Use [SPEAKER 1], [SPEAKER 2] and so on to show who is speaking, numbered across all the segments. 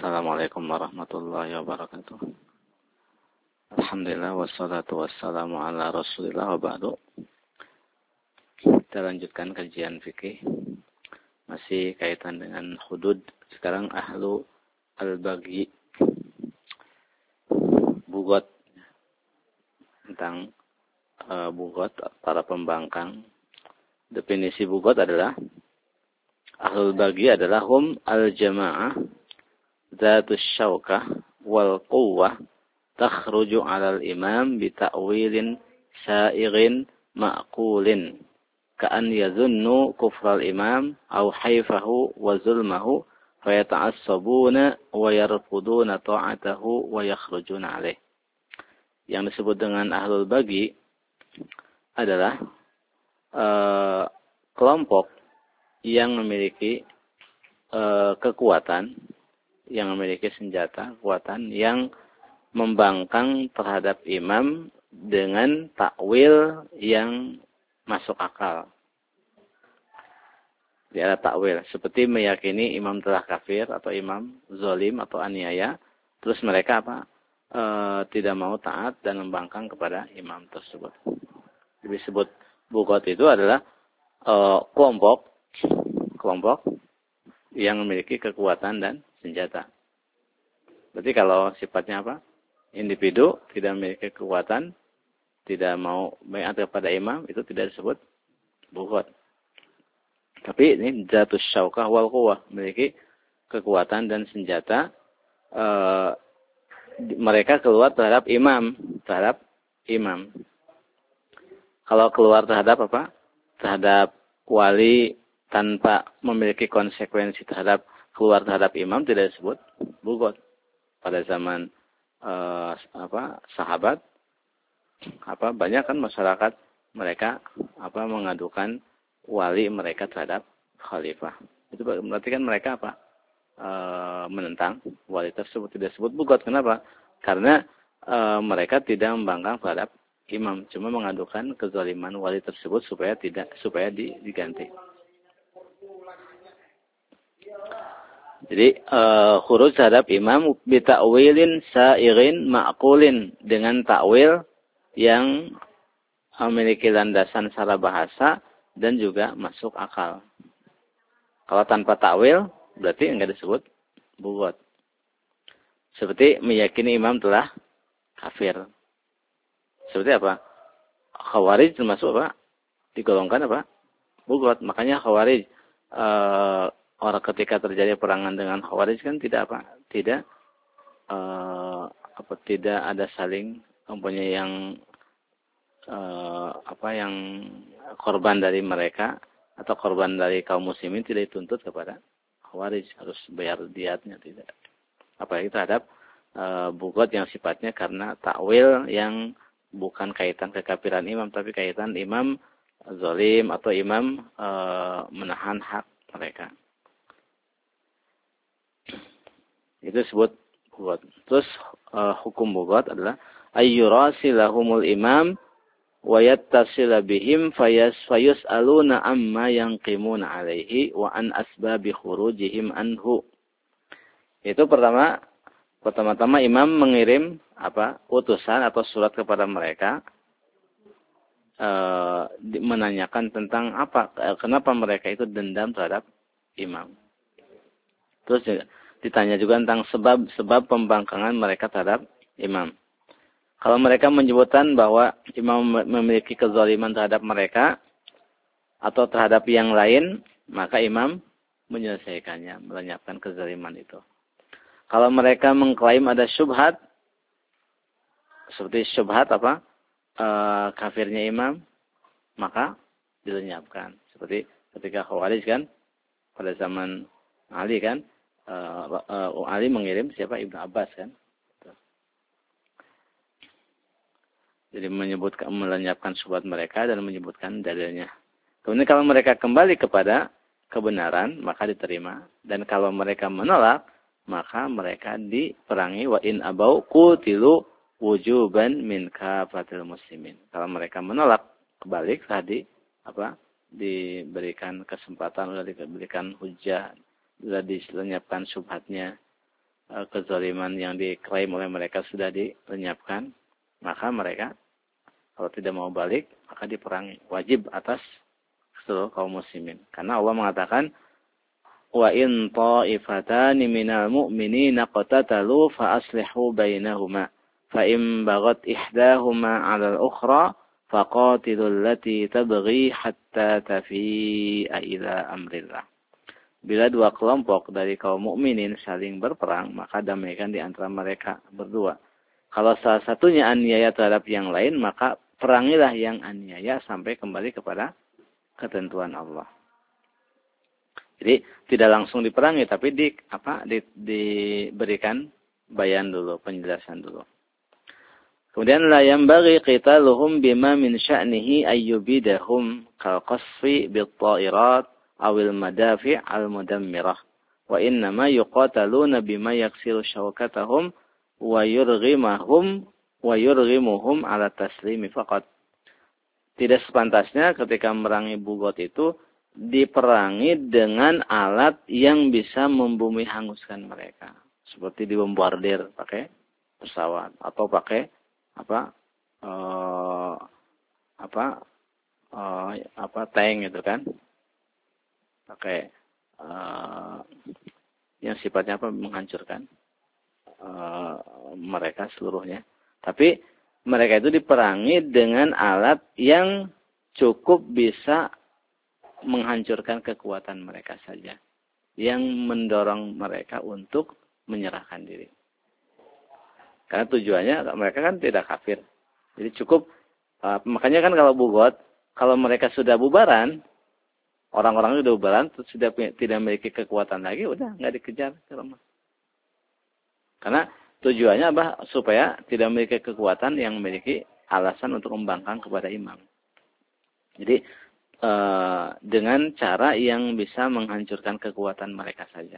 [SPEAKER 1] Assalamualaikum warahmatullahi wabarakatuh. Alhamdulillah wassalatu wassalamu ala Rasulillah wa ba'du. Kita lanjutkan kajian fikih. Masih kaitan dengan hudud. Sekarang ahlu al-baghi. Bugot. Tentang bugot, para pembangkang. Definisi bugot adalah ahlul baghi adalah hum al-jama'ah Zatus syawkah wal quwwah takhruju 'alal imam bi ta'wilin sa'ighin ma'qulin ka'an yazunnu kufral imam aw haifahu wa zulmahu fayata'assabuna wa yarfuduna ta'atahu wa yakhrujuna 'alaih. Yang disebut dengan ahlul baghi adalah kelompok yang memiliki kekuatan, yang memiliki senjata, kekuatan yang membangkang terhadap imam dengan takwil yang masuk akal. Dia ada takwil, seperti meyakini imam telah kafir atau imam zalim atau aniaya, terus mereka tidak mau taat dan membangkang kepada imam tersebut. Disebut bugot itu adalah kelompok yang memiliki kekuatan dan senjata. Berarti kalau sifatnya apa? Individu tidak memiliki kekuatan, tidak mau bayat kepada imam, itu tidak disebut bugot. Tapi ini zatus syaukah wal quwwah, memiliki kekuatan dan senjata. Mereka keluar terhadap imam. Kalau keluar terhadap apa? Terhadap wali tanpa memiliki konsekuensi keluar terhadap imam tidak disebut bugot. Pada zaman sahabat banyak kan masyarakat mereka mengadukan wali mereka terhadap khalifah. Itu berarti kan mereka menentang wali tersebut, tidak disebut bugot. Kenapa? Karena mereka tidak membangkang terhadap imam, cuma mengadukan kezaliman wali tersebut supaya diganti. Jadi khuruj terhadap imam bita'wilin sa'ighin ma'qulin, dengan takwil yang memiliki landasan secara bahasa dan juga masuk akal. Kalau tanpa takwil berarti enggak disebut bugot. Seperti meyakini imam telah kafir. Seperti apa? Khawarij termasuk digolongkan bugot. Makanya Khawarij orang ketika terjadi perangan dengan Khawarij kan tidak ada saling mempunyai yang korban dari mereka atau korban dari kaum muslimin tidak dituntut kepada Khawarij harus bayar diatnya, tidak. Apalagi terhadap bugot yang sifatnya karena takwil yang bukan kaitan kekafiran imam, tapi kaitan imam zalim atau imam menahan hak mereka. Itu disebut bugot. Terus hukum bugot adalah ayyurasilahumul imam wa yattasila bihim fayus'aluna amma yanqimuna alaihi wa an asbabi khurujihim anhu. Itu pertama-tama imam mengirim utusan atau surat kepada mereka menanyakan tentang kenapa mereka itu dendam terhadap imam. Terus ditanya juga tentang sebab pembangkangan mereka terhadap imam. Kalau mereka menyebutkan bahwa imam memiliki kezaliman terhadap mereka atau terhadap yang lain, maka imam menyelesaikannya, melenyapkan kezaliman itu. Kalau mereka mengklaim ada syubhat, seperti syubhat kafirnya imam, maka dilenyapkan. Seperti ketika Khawarij kan, pada zaman Ali kan, Ali mengirim Ibnu Abbas kan. Jadi melenyapkan syubhat mereka dan menyebutkan dalilnya. Kemudian kalau mereka kembali kepada kebenaran, maka diterima. Dan kalau mereka menolak, maka mereka diperangi. Wa in abau qutilu wujuban min kafatil muslimin. Kalau mereka menolak, kebalik tadi diberikan kesempatan, sudah diberikan hujjah, sudah dilenyapkan syubhatnya, kezaliman yang diklaim oleh mereka sudah dilenyapkan, maka mereka kalau tidak mau balik, maka diperangi. Wajib atas seluruh kaum muslimin. Karena Allah mengatakan, wa in ta'ifatani minal mu'minina qatatalu fa aslihu bainahuma fa in baghat ihdahuma 'ala al-ukhra faqatilul lati tabghi hatta tafi'a ila amrillah. Bila dua kelompok dari kaum mukminin saling berperang, maka damaikan di antara mereka berdua. Kalau salah satunya aniaya terhadap yang lain, maka perangilah yang aniaya sampai kembali kepada ketentuan Allah. Jadi tidak langsung diperangi, tapi diberikan bayan dulu, penjelasan dulu. Kemudian la yanbaghi qitaluhum bima min sya'nihi ayyubidahum kal qasfi bit ta'irat awil madafi' al mudammirah wa innama yuqataluna bima yaksiru syawkatahum wa yurghimuhum ala taslimi faqat. Tidak sepantasnya ketika merangi bugot itu diperangi dengan alat yang bisa membumi hanguskan mereka, seperti dibombardir pakai pesawat atau pakai tank gitu kan, pakai yang sifatnya menghancurkan mereka seluruhnya. Tapi mereka itu diperangi dengan alat yang cukup bisa menghancurkan kekuatan mereka saja, yang mendorong mereka untuk menyerahkan diri. Karena tujuannya mereka kan tidak kafir. Jadi cukup, makanya kan kalau bugot, kalau mereka sudah bubaran, orang-orang sudah bubaran, terus sudah tidak memiliki kekuatan lagi, udah nggak dikejar ke rumah. Karena tujuannya supaya tidak memiliki kekuatan yang memiliki alasan untuk membangkang kepada imam. Jadi dengan cara yang bisa menghancurkan kekuatan mereka saja.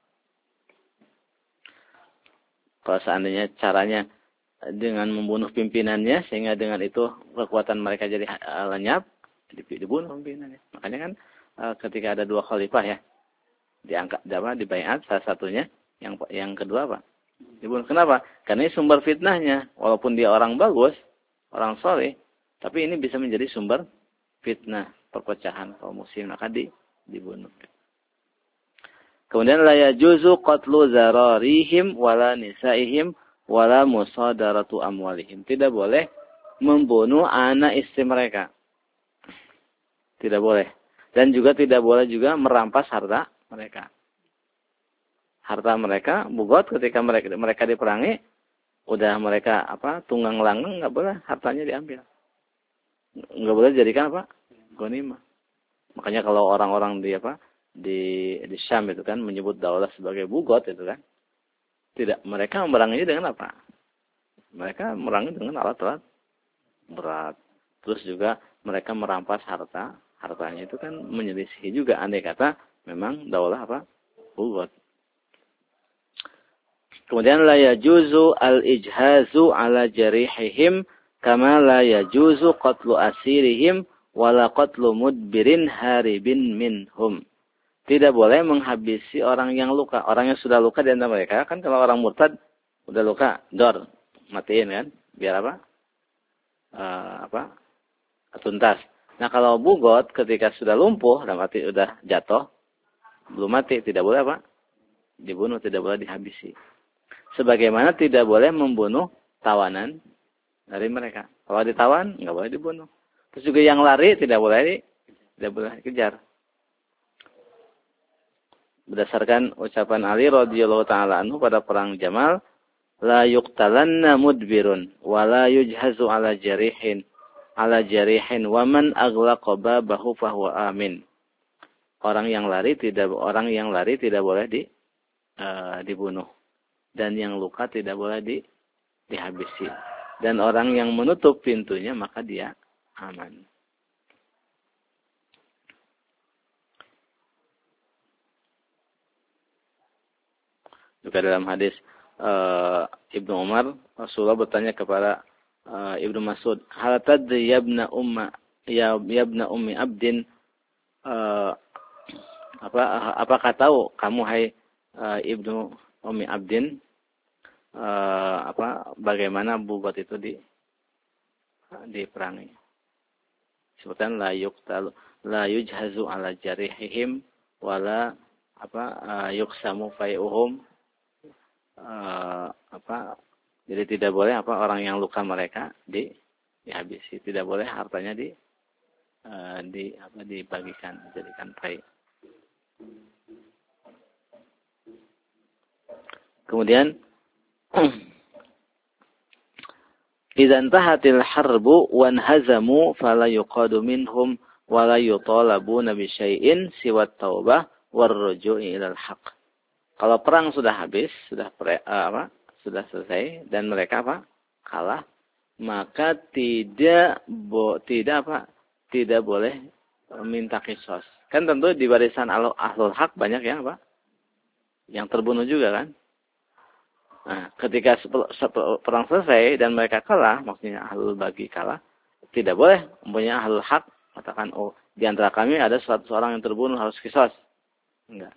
[SPEAKER 1] Kalau seandainya caranya dengan membunuh pimpinannya, sehingga dengan itu kekuatan mereka jadi lenyap, dibunuh pimpinannya. Makanya kan ketika ada dua khalifah ya, diangkat dibaiat salah satunya, yang kedua apa? Dibunuh. Kenapa? Karena ini sumber fitnahnya. Walaupun dia orang bagus, orang soleh, tapi ini bisa menjadi sumber fitnah, perpecahan kaum muslim, maka dibunuh. Kemudian la yajuzu qatlu zararihim wala nisaihim wala musadaratu amwalihim. Tidak boleh membunuh anak istri mereka. Tidak boleh. Dan juga tidak boleh juga merampas harta mereka. Harta mereka bugot ketika mereka diperangi, udah mereka tunggang langgeng, enggak boleh hartanya diambil. Enggak boleh dijadikan ghanimah. Makanya kalau orang-orang di Syam itu kan menyebut daulah sebagai bugot itu kan. Tidak, mereka memeranginya dengan apa? Mereka memerangi dengan alat-alat berat. Terus juga mereka merampas hartanya itu kan menyelisihi juga, andai kata memang daulah bugot. Kemudian la yajuzu al-ijhazu ala jarihihim kama la yajuzu qatlu asirihim wala qatlu mudbirin haribin minhum. Tidak boleh menghabisi orang yang luka. Orang yang sudah luka di antara mereka, kan kalau orang murtad udah luka, matiin kan, biar tuntas. Nah kalau bugot ketika sudah lumpuh, udah jatuh, belum mati, tidak boleh dibunuh, tidak boleh dihabisi. Sebagaimana tidak boleh membunuh tawanan dari mereka. Kalau ditawan, nggak boleh dibunuh. Terus juga yang lari tidak boleh dikejar. Berdasarkan ucapan Ali radhiyallahu taala anhu pada perang Jamal, la yuqtalanna mudbirun wa la yujhazu ala jarihin wa man aghlaqa babahu fahuwa amin. Orang yang lari tidak boleh dibunuh, dan yang luka tidak boleh dihabisi, dan orang yang menutup pintunya maka dia aman. Juga dalam hadis Ibnu Umar, Rasulullah bertanya kepada Ibnu Mas'ud, "Hal tadri yabna ummi abdin?" Apakah tahu kamu hai Ibnu Umi Abdin bagaimana bubat itu diperangi. Sebutkan la yujhazu ala jarihihim wala yuksamu fai'uhum jadi tidak boleh orang yang luka mereka dihabisi, tidak boleh hartanya dibagikan, dijadikan fai'. Kemudian idza intahatil harbu wan hazamu fala yuqadu minhum wala yutalabuna bi syai'in siwa taubah war ruju'i ilal haqq. Kalau perang sudah habis, sudah selesai dan mereka kalah, maka tidak boleh minta qisas. Kan tentu di barisan ahlul haq banyak yang terbunuh juga kan? Nah, ketika perang selesai dan mereka kalah, maksudnya ahlul bagi kalah, tidak boleh mempunyai ahlul haq katakan, oh di antara kami ada 100 orang yang terbunuh harus qisas. Enggak.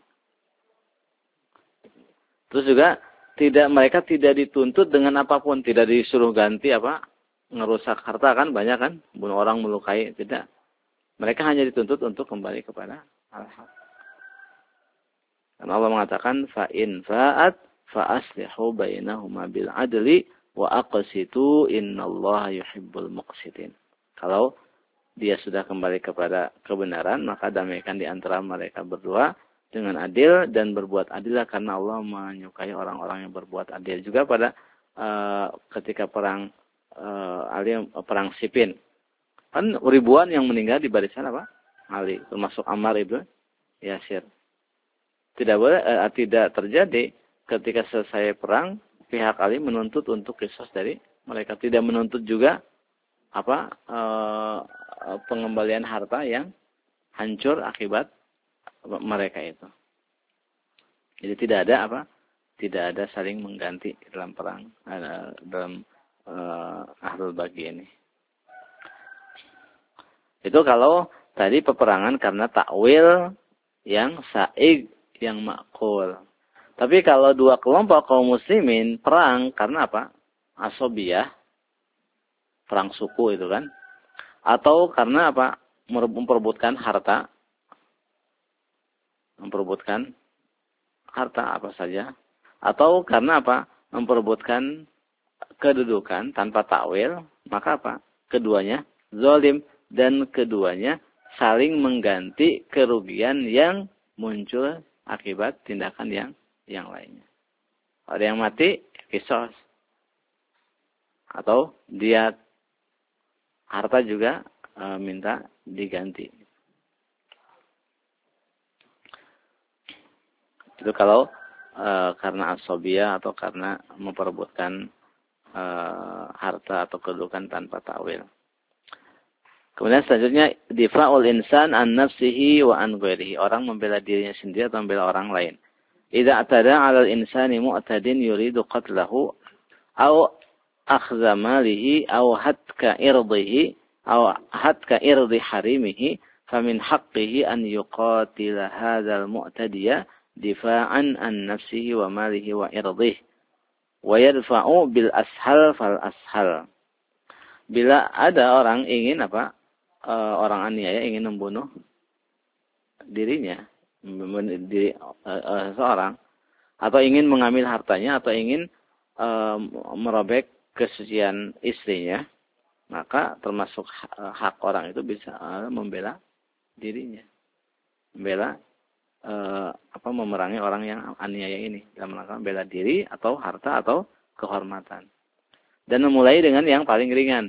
[SPEAKER 1] Terus juga mereka tidak dituntut dengan apapun, tidak disuruh ganti ngerusak harta kan banyak kan, bunuh orang melukai, tidak. Mereka hanya dituntut untuk kembali kepada al-haq. Dan Allah mengatakan fa in fa'at fa aslihu bainahuma bil adli wa aqsitu innallaha yuhibbul muqsitin. Kalau dia sudah kembali kepada kebenaran, maka damaikan di antara mereka berdua dengan adil dan berbuat adil karena Allah menyukai orang-orang yang berbuat adil. Juga pada ketika perang Siffin, kan ribuan yang meninggal di barisan Ali, termasuk Ammar ibn Yasir. Tidak terjadi ketika selesai perang pihak Ali menuntut untuk qisas dari mereka, tidak menuntut juga pengembalian harta yang hancur akibat mereka itu. Jadi tidak ada saling mengganti dalam perang dalam ahlul bagi ini. Itu kalau tadi peperangan karena takwil yang saig, yang makul. Tapi kalau dua kelompok kaum muslimin perang karena asobiyah, perang suku itu kan, atau karena memperebutkan harta apa saja, atau karena memperebutkan kedudukan tanpa takwil, maka keduanya zalim dan keduanya saling mengganti kerugian yang muncul akibat tindakan yang lainnya. Ada yang mati, qisas. Atau diat, harta juga minta diganti. Itu kalau karena asobiyah atau karena memperebutkan harta atau kedudukan tanpa ta'wil. Kemudian selanjutnya difa'ul insan an nafsihi wa an ghairihi. Orang membela dirinya sendiri atau membela orang lain. Idza atada 'alal insani mu'tadin yuridu qatlahu aw akhdha malihi aw hatka irdihi aw hatka irdi harimihi famin haqqihi an yuqatila hadzal mu'tadiya difa'an an nafsihi wa malihi wa irdihi wa yadfa'u bil ashal fal ashal. Bila ada orang ingin orang aniaya ingin membunuh dirinya, seorang, atau ingin mengambil hartanya, atau ingin merobek kesucian istrinya, maka termasuk hak orang itu bisa membela dirinya, membela memerangi orang yang aniaya ini dalam rangka membela diri atau harta atau kehormatan, dan memulai dengan yang paling ringan.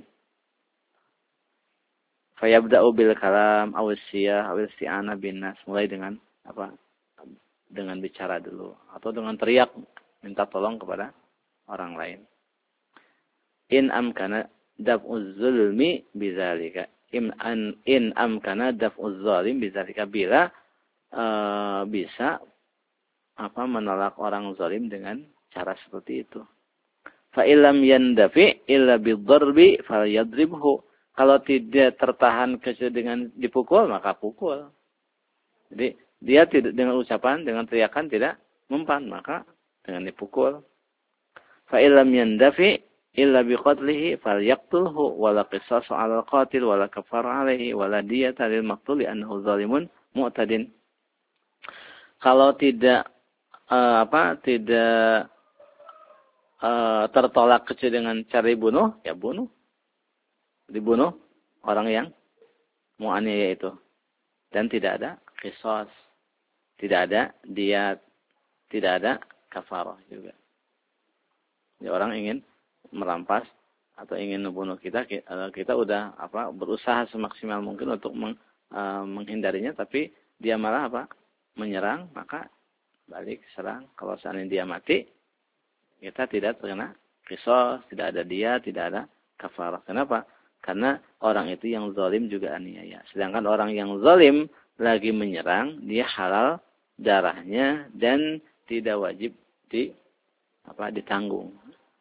[SPEAKER 1] Fayabda'u bil kalam aw siyah aw isti'ana bin nas, mulai dengan dengan bicara dulu atau dengan teriak minta tolong kepada orang lain. In amkana daf'uz zulmi bidzalika, in amkana daf'uz zalim bidzalika, bila bisa menolak orang zalim dengan cara seperti itu. Fa illam yandafi illa bidzarbi falyadribhu. Kalau tidak tertahan dengan dipukul, maka pukul. Jadi dia tidak dengan ucapan, dengan teriakan tidak mempan, maka dengan dipukul. Fa illam yandafi illa biqatlihi falyaqtulhu wala qisasu 'alal qatil wala kafara 'alaihi wala diyata lil maqtul li'annahu zalimun mu'tadin. Kalau tidak tertolak kecuali dengan cara dibunuh, ya bunuh. Dibunuh orang yang mu'aniaya itu. Dan tidak ada qisas, tidak ada diyat, tidak ada kafarah juga. Ya, orang ingin merampas atau ingin membunuh kita udah berusaha semaksimal mungkin untuk menghindarinya, tapi dia malah menyerang, maka balik serang. Kalau seandainya dia mati, kita tidak terkena qisas, tidak ada dia, tidak ada kafarah. Kenapa? Karena orang itu yang zalim juga aniaya. Sedangkan orang yang zalim lagi menyerang, dia halal darahnya dan tidak wajib ditanggung.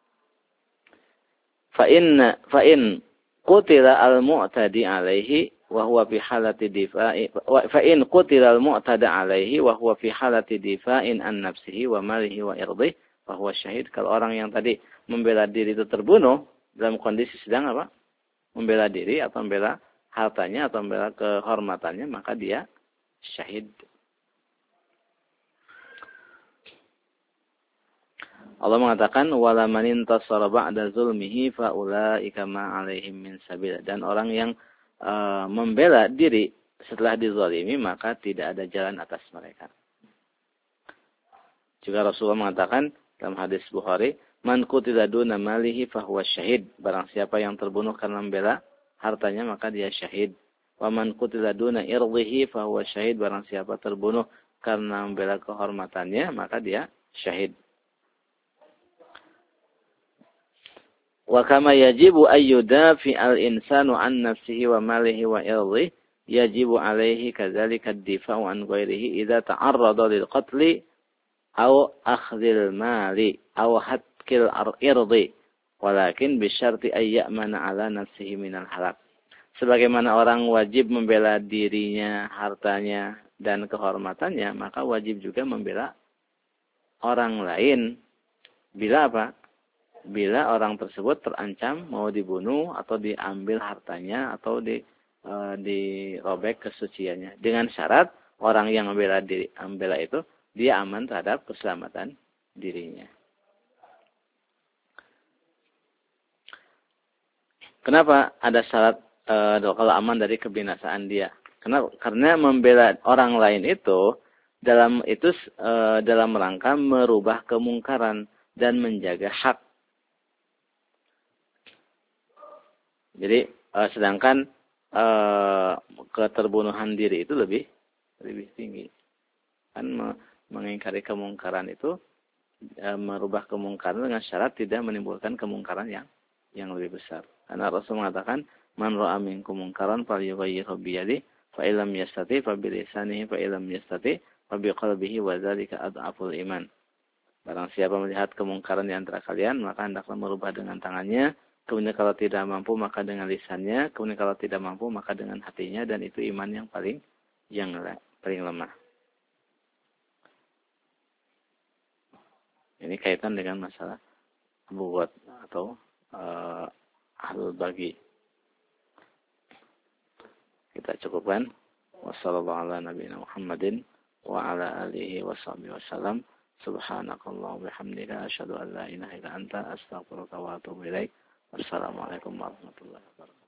[SPEAKER 1] Fa in qutila al-mu'tadi alaihi wa huwa fi halati difa'i fa in qutila al-mu'tada alaihi wa huwa fi halati difa'in an nafsihi wa malihi wa irdihi fa huwa syahid. Kalau orang yang tadi membela diri itu terbunuh dalam kondisi sedang membela diri atau membela hartanya atau membela kehormatannya, maka dia syahid. Allah mengatakan wala man intasara ba'da zulmihi fa ulaika ma 'alaihim min sabil. Dan orang yang membela diri setelah dizalimi, maka tidak ada jalan atas mereka. Juga Rasulullah mengatakan dalam hadis Bukhari, man qutila duna malihi fa huwa syahid. Barang siapa yang terbunuh karena membela hartanya, maka dia syahid. Wa man qutila duna irdihi fa huwa syahid. Barang siapa terbunuh karena membela kehormatannya, maka dia syahid. Wa kama yajibu ayyudafi al-insanu an nafsihi wa malihi wa irdihi yajibu alaihi kadzalika ad-difa'u an ghairihi idza ta'arrada lil qatli aw akhdhil mali aw hatkil irdi walakin bisyarti ay ya'mana ala nafsihi minal halak. Sebagaimana orang wajib membela dirinya, hartanya dan kehormatannya, maka wajib juga membela orang lain. Bila Bila orang tersebut terancam mau dibunuh atau diambil hartanya atau dirobek kesuciannya. Dengan syarat orang yang membela itu dia aman terhadap keselamatan dirinya. Kenapa ada syarat kalau aman dari kebinasaan dia? Karena membela orang lain itu dalam rangka merubah kemungkaran dan menjaga hak. Jadi sedangkan keterbunuhan diri itu lebih tinggi. Kan mengingkari kemungkaran itu merubah kemungkaran dengan syarat tidak menimbulkan kemungkaran yang lebih besar. Karena Rasul mengatakan man ra'a minkum munkaran falyughayyirhu bi yadihi fa illam yastati fa bi lisanihi fa illam yastati fa bi qalbihi wa dzalika adhaful iman. Barang siapa melihat kemungkaran di antara kalian, maka hendaklah merubah dengan tangannya. Kemudian kalau tidak mampu maka dengan lisannya, kemudian kalau tidak mampu maka dengan hatinya, dan itu iman yang paling lemah. Ini kaitan dengan masalah buat atau ahlul bagi. Kita cukupkan. Wassalamualaikum warahmatullahi wabarakatuh. Wa ala alihi washabihi wasallam. Subhanakallah wa bihamdika asyhadu an la ilaha illa anta astaghfiruka wa atubu ilaik. Wassalamualaikum warahmatullahi wabarakatuh.